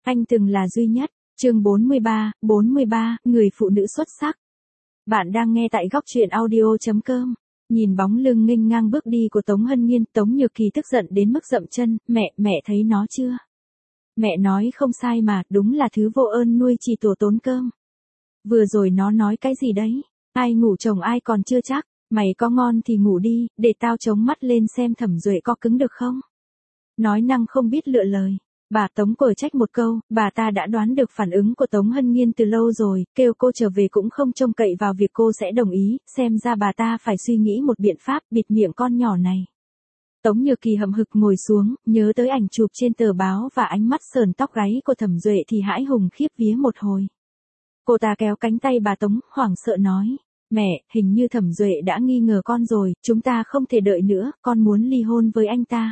Anh từng là duy nhất. Chương 43, người phụ nữ xuất sắc. Bạn đang nghe tại góc truyện audio.com. Nhìn bóng lưng nghênh ngang bước đi của Tống Hân Nhiên, Tống Nhược Kỳ tức giận đến mức dậm chân, mẹ thấy nó chưa? Mẹ nói không sai mà, đúng là thứ vô ơn nuôi chỉ tổ tốn cơm. Vừa rồi nó nói cái gì đấy? Ai ngủ chồng ai còn chưa chắc, mày có ngon thì ngủ đi, để tao chống mắt lên xem Thẩm Duệ có cứng được không? Nói năng không biết lựa lời. Bà Tống cổi trách một câu, bà ta đã đoán được phản ứng của Tống Hân Nhiên từ lâu rồi, kêu cô trở về cũng không trông cậy vào việc cô sẽ đồng ý, xem ra bà ta phải suy nghĩ một biện pháp bịt miệng con nhỏ này. Tống Nhược Kỳ hậm hực ngồi xuống, nhớ tới ảnh chụp trên tờ báo và ánh mắt sờn tóc gáy của Thẩm Duệ thì hãi hùng khiếp vía một hồi. Cô ta kéo cánh tay bà Tống, hoảng sợ nói, mẹ, hình như Thẩm Duệ đã nghi ngờ con rồi, chúng ta không thể đợi nữa, con muốn ly hôn với anh ta.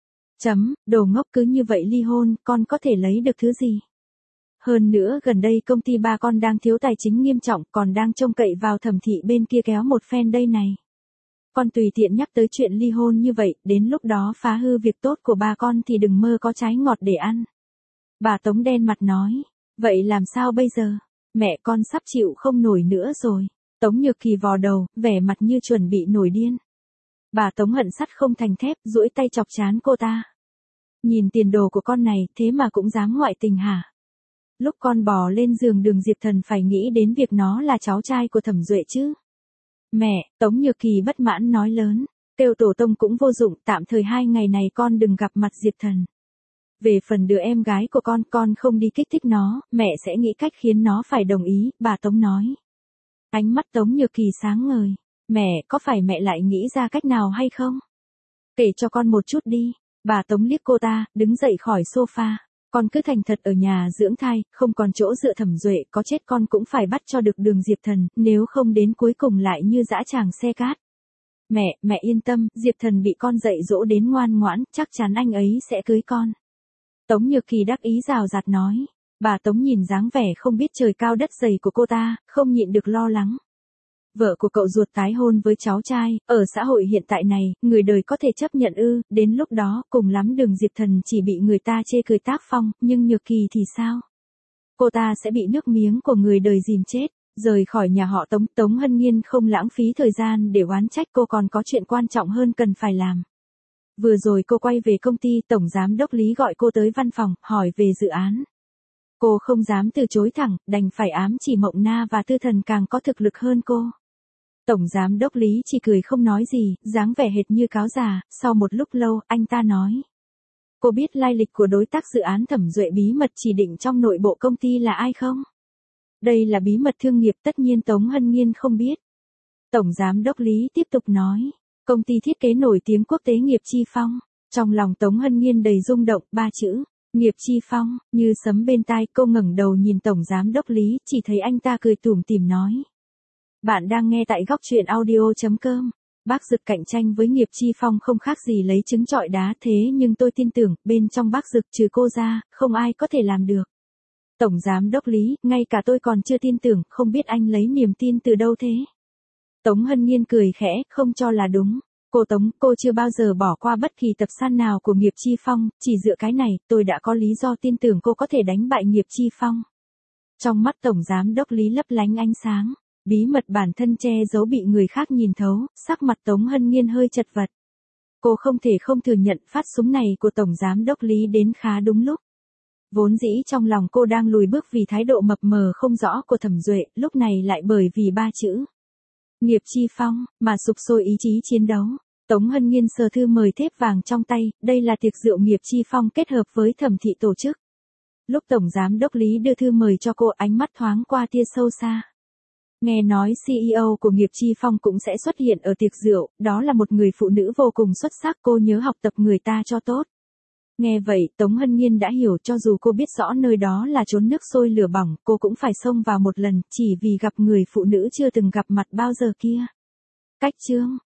Đồ ngốc, cứ như vậy ly hôn, con có thể lấy được thứ gì? Hơn nữa gần đây công ty ba con đang thiếu tài chính nghiêm trọng, còn đang trông cậy vào Thẩm thị bên kia kéo một phen đây này. Con tùy tiện nhắc tới chuyện ly hôn như vậy, đến lúc đó phá hư việc tốt của ba con thì đừng mơ có trái ngọt để ăn. Bà Tống đen mặt nói, vậy làm sao bây giờ? Mẹ con sắp chịu không nổi nữa rồi. Tống Nhược Kỳ vò đầu, vẻ mặt như chuẩn bị nổi điên. Bà Tống hận sắt không thành thép, duỗi tay chọc trán cô ta. Nhìn tiền đồ của con này, thế mà cũng dám ngoại tình hả? Lúc con bò lên giường Đường Diệp Thần phải nghĩ đến việc nó là cháu trai của Thẩm Duệ chứ. Mẹ, Tống Nhược Kỳ bất mãn nói lớn, kêu tổ tông cũng vô dụng, tạm thời 2 ngày này con đừng gặp mặt Diệp Thần. Về phần đứa em gái của con không đi kích thích nó, mẹ sẽ nghĩ cách khiến nó phải đồng ý, bà Tống nói. Ánh mắt Tống Nhược Kỳ sáng ngời, mẹ, có phải mẹ lại nghĩ ra cách nào hay không? Kể cho con một chút đi. Bà Tống liếc cô ta, đứng dậy khỏi sofa. Con cứ thành thật ở nhà dưỡng thai, không còn chỗ dựa Thẩm Duệ, có chết con cũng phải bắt cho được Đường Diệp Thần, nếu không đến cuối cùng lại như dã tràng xe cát. Mẹ yên tâm, Diệp Thần bị con dạy dỗ đến ngoan ngoãn, chắc chắn anh ấy sẽ cưới con. Tống Nhược Kỳ đắc ý rào rạt nói. Bà Tống nhìn dáng vẻ không biết trời cao đất dày của cô ta, không nhịn được lo lắng. Vợ của cậu ruột tái hôn với cháu trai, ở xã hội hiện tại này, người đời có thể chấp nhận ư, đến lúc đó, cùng lắm Đường Diệp Thần chỉ bị người ta chê cười tác phong, nhưng Nhược Kỳ thì sao? Cô ta sẽ bị nước miếng của người đời dìm chết, rời khỏi nhà họ Tống Hân Nhiên không lãng phí thời gian để oán trách, cô còn có chuyện quan trọng hơn cần phải làm. Vừa rồi cô quay về công ty, Tổng Giám Đốc Lý gọi cô tới văn phòng, hỏi về dự án. Cô không dám từ chối thẳng, đành phải ám chỉ Mộng Na và Tư Thần càng có thực lực hơn cô. Tổng Giám Đốc Lý chỉ cười không nói gì, dáng vẻ hệt như cáo già, sau một lúc lâu, anh ta nói. Cô biết lai lịch của đối tác dự án Thẩm Duệ bí mật chỉ định trong nội bộ công ty là ai không? Đây là bí mật thương nghiệp, tất nhiên Tống Hân Nhiên không biết. Tổng Giám Đốc Lý tiếp tục nói. Công ty thiết kế nổi tiếng quốc tế Nghiệp Chi Phong. Trong lòng Tống Hân Nhiên đầy rung động, 3 chữ. Nghiệp Chi Phong, như sấm bên tai, cô ngẩng đầu nhìn Tổng Giám Đốc Lý, chỉ thấy anh ta cười tủm tỉm nói. Bạn đang nghe tại góc truyện audio.com. Bác Dực cạnh tranh với Nghiệp Chi Phong không khác gì lấy trứng trọi đá, thế nhưng tôi tin tưởng, bên trong Bác Dực trừ cô ra, không ai có thể làm được. Tổng Giám Đốc Lý, ngay cả tôi còn chưa tin tưởng, không biết anh lấy niềm tin từ đâu thế? Tống Hân Nhiên cười khẽ, không cho là đúng. Cô Tống, cô chưa bao giờ bỏ qua bất kỳ tập san nào của Nghiệp Chi Phong, chỉ dựa cái này, tôi đã có lý do tin tưởng cô có thể đánh bại Nghiệp Chi Phong. Trong mắt Tổng Giám Đốc Lý lấp lánh ánh sáng. Bí mật bản thân che giấu bị người khác nhìn thấu, sắc mặt Tống Hân Nhiên hơi chật vật. Cô không thể không thừa nhận phát súng này của Tổng Giám Đốc Lý đến khá đúng lúc. Vốn dĩ trong lòng cô đang lùi bước vì thái độ mập mờ không rõ của Thẩm Duệ, lúc này lại bởi vì 3 chữ. Nghiệp Chi Phong, mà sục sôi ý chí chiến đấu. Tống Hân Nhiên sờ thư mời thép vàng trong tay, đây là tiệc rượu Nghiệp Chi Phong kết hợp với Thẩm thị tổ chức. Lúc Tổng Giám Đốc Lý đưa thư mời cho cô, ánh mắt thoáng qua tia sâu xa. Nghe nói CEO của Nghiệp Chi Phong cũng sẽ xuất hiện ở tiệc rượu, đó là một người phụ nữ vô cùng xuất sắc, cô nhớ học tập người ta cho tốt. Nghe vậy, Tống Hân Nhiên đã hiểu, cho dù cô biết rõ nơi đó là chốn nước sôi lửa bỏng, cô cũng phải xông vào một lần, chỉ vì gặp người phụ nữ chưa từng gặp mặt bao giờ kia. Cách chương,